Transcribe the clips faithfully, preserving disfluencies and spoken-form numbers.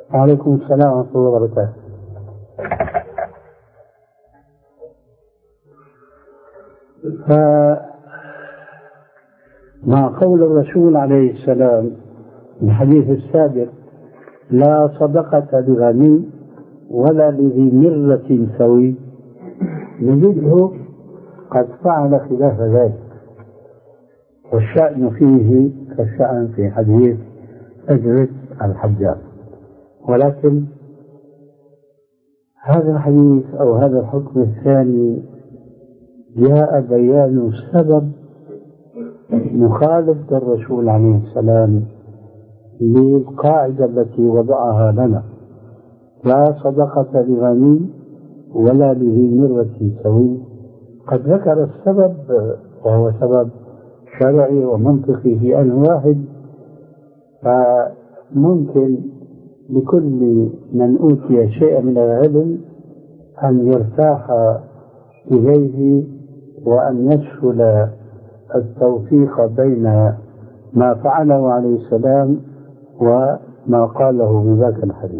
وعليكم السلام ورحمة الله وبركاته. فمع قول الرسول عليه السلام في الحديث السابق: لا صدقة لغني ولا لذي مرة سوي، نجده قد فعل خلاف ذلك، والشأن فيه كالشأن في حديث أجرة الحجاج. ولكن هذا الحديث أو هذا الحكم الثاني جاء بيان سبب مخالفة الرسول عليه السلام للقاعدة التي وضعها لنا: لا صدقة لغني ولا لذي مرة سوي. قد ذكر السبب وهو سبب شرعي ومنطقي في آن واحد، فممكن لكل من أوتي شيئا من العلم أن يرتاح إليه وأن يسهل التوفيق بين ما فعله عليه السلام وما قاله من ذاك الحديث.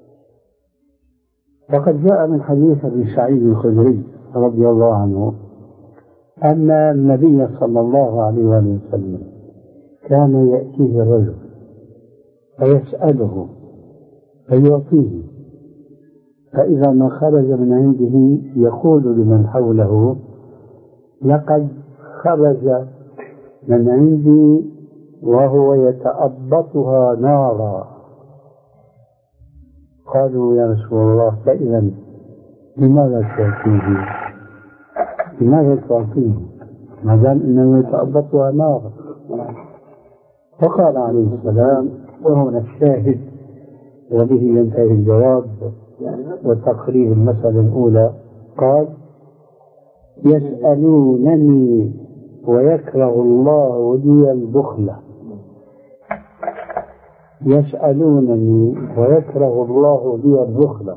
وقد جاء من حديث أبي سعيد الخدري رضي الله عنه أن النبي صلى الله عليه وسلم كان يأتيه الرجل فيسأله فيعطيه، فإذا ما خرج من عنده يقول لمن حوله: لقد خرج من عندي وهو يتأبطها نارا. قالوا: يا رسول الله، فإذا لماذا تعطيه؟ لماذا تعطيه ما دام انه يتأبطها نارا؟ فقال عليه السلام، وهنا الشاهد وبه ينتهي الجواب وتقريب المسألة الأولى، قال: يسألونني ويكره الله لي البخل. يسألونني ويكره الله لي البخل.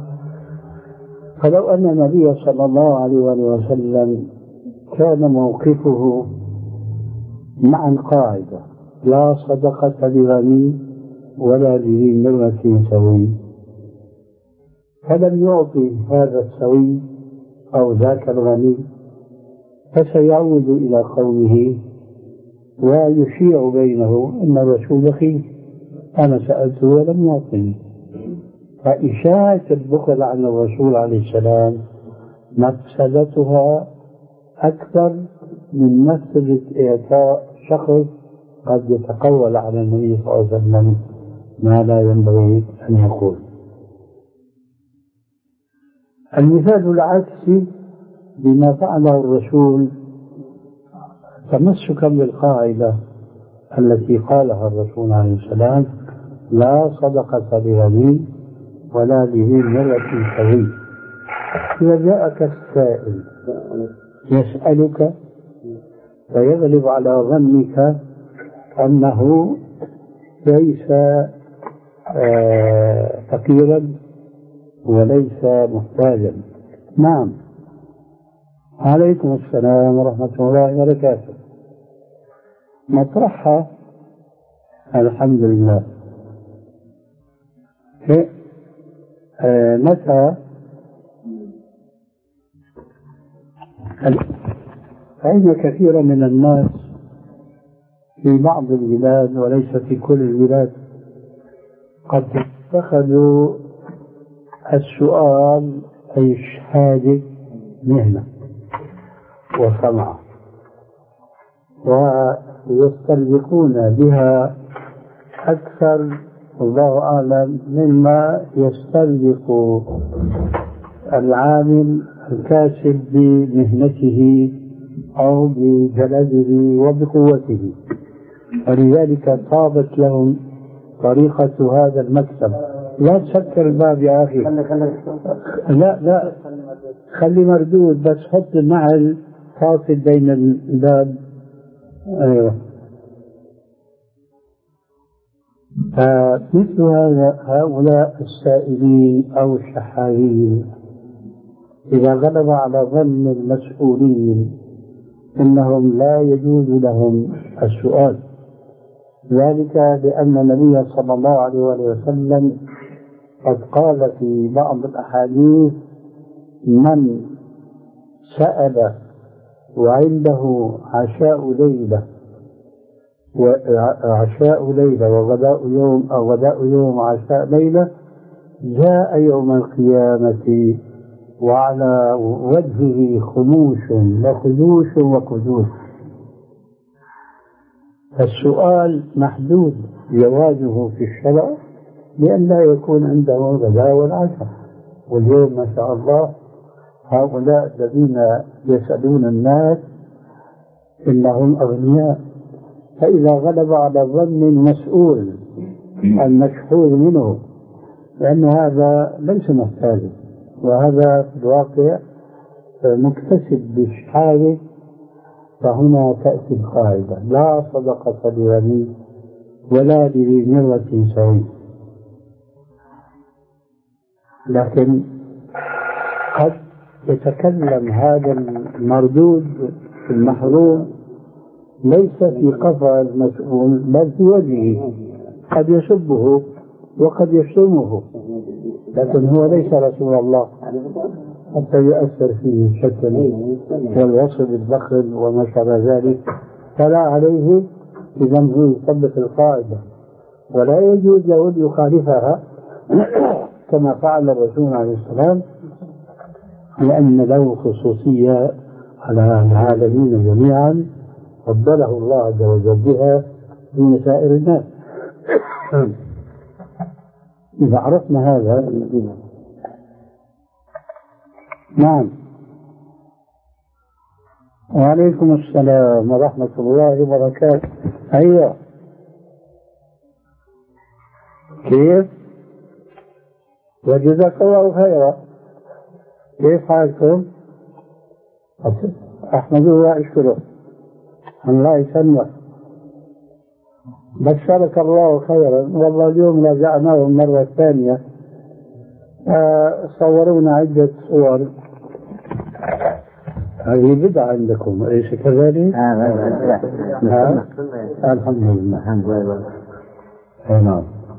فلو أن النبي صلى الله عليه وسلم كان موقفه مع القاعدة: لا صدقة لغني ولا لذي مرة سوي، فلم يعطي هذا السوي أو ذاك الغني، فسيعود إلى قومه ويشيع بينه أن الرسول خير، أنا سألته ولم يعطني. فإشاعة البخل عن الرسول عليه السلام مفسدتها أكثر من مفسدة إعطاء شخص قد يتقول على النبي صلى الله عليه وسلم ما لا ينبغي أن يقول. المثال العكسي بما فعله الرسول تمسكا بالقاعدة التي قالها الرسول عليه السلام: لا صدقة لغني ولا لذي مرة سوي. إذا جاءك السائل يسألك فيغلب على ظنك أنه ليس آه فقيرا وليس محتاجا. نعم. عليكم السلام ورحمة الله وبركاته. مطرحها الحمد لله. آه متى فإن كثيرا من الناس في بعض البلاد وليس في كل البلاد قد اتخذوا السؤال أي حاجة مهنة وصنعة، ويسترزقون بها أكثر الله أعلم مما يسترزق العامل الكاسب بمهنته أو بجلده وبقوته، ولذلك طابت لهم طريقة هذا المكسب. لا تسكر الباب يا أخي، لا لا خلي مردود، بس حط النعل فاصل بين الباب. أيوه. فمثل هذا هؤلاء السائلين أو الشحاذين إذا غلب على ظن المسؤولين إنهم لا يجوز لهم السؤال، ذلك لأن النبي صلى الله عليه وسلم قد قال في بعض الأحاديث: من سأل وعنده عشاء ليلة وعشاء ليلة وغداء يوم أو غداء يوم عشاء ليلة جاء يوم القيامة وعلى وجهه خموش وخدوش وكدوس. السؤال محدود جوازه في الشرع لأن لا يكون عنده غداء والعشاء. واليوم ما شاء الله هؤلاء الذين يسألون الناس إنهم أغنياء، فإذا غلب على ظن المسؤول المشحور منه لأن هذا ليس محتاجا، وهذا في الواقع مكتسب بشحاله، فهنا تأتي القاعدة: لا صدقة لغني ولا لذي مرة سوي. لكن قد يتكلم هذا المردود المحروم ليس في قفا المسؤول بل في وجهه، قد يسبه وقد يشتمه، لكن هو ليس رسول الله حتى يؤثر فيه الشتم والوصف بالبخل وما شابه ذلك، فلا عليه إذا هو يطبق القاعدة ولا يجوز له أن يخالفها كما فعل الرسول عليه السلام، لأن له خصوصية على العالمين جميعا فضله الله عز وجل بها دون سائر الناس. إذا عرفنا هذا. نعم. وعليكم السلام ورحمة الله وبركاته. أيوة. كيف؟ وجزاك الله خيرا. كيف حالكم؟ أحمد الله أشكره. الله يسلمك. بشرك الله خيرا. والله اليوم رجعناه المرة الثانية، آه صورونا عدة صور. هذه بدعة عندكم أليس كذلك؟ آه لا لا الحمد لله. الحمد لله. نعم.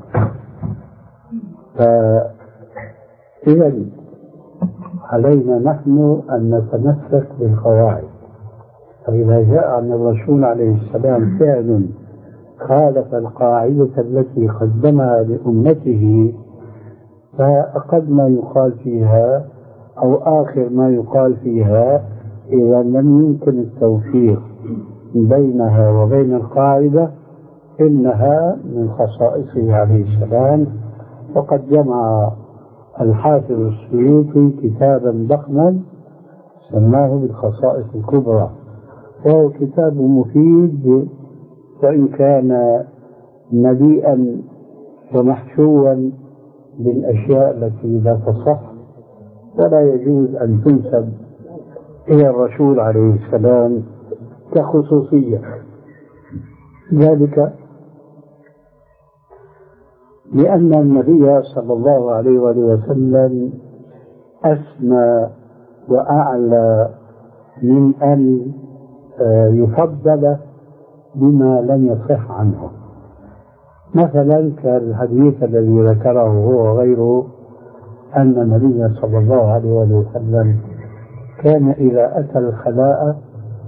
فإذا علينا نحن أن نتمسك بالقواعد، فإذا جاء عن الرسول عليه السلام فعل خالف القاعدة التي قدمها لأمته فأقل ما يقال فيها أو آخر ما يقال فيها إذا لم يمكن التوفيق بينها وبين القاعدة إنها من خصائصه عليه السلام. وقد جمع الحافظ السيوطي كتابا ضخما سماه بالخصائص الكبرى، وهو كتاب مفيد وإن كان مليئا ومحشوا بالأشياء التي لا تصح ولا يجوز أن تنسب إلى الرسول عليه السلام كخصوصية. ذلك لأن النبي صلى الله عليه وآله وسلم أسمى وأعلى من أن يفضل بما لم يصح عنه. مثلا كالحديث الذي ذكره هو وغيره أن النبي صلى الله عليه وآله وسلم كان إذا أتى الخلاء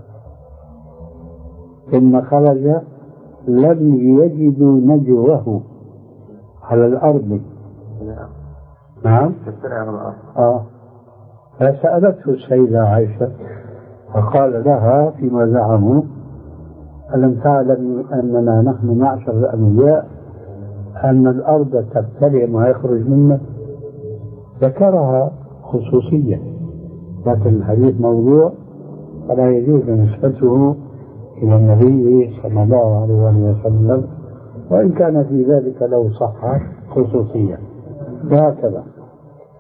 ثم خرج لم يجدوا نجوه على الأرض. نعم. آه. فسألته السيدة عائشة فقال لها فيما زعموا: ألم تعلم أننا نحن معشر الأنبياء أن الأرض تبتلع ما يخرج منها؟ ذكرها خصوصية، لكن الحديث موضوع فلا يجوز نسبته إلى النبي صلى الله عليه وسلم، وإن كان في ذلك لو صح خصوصية. وهكذا.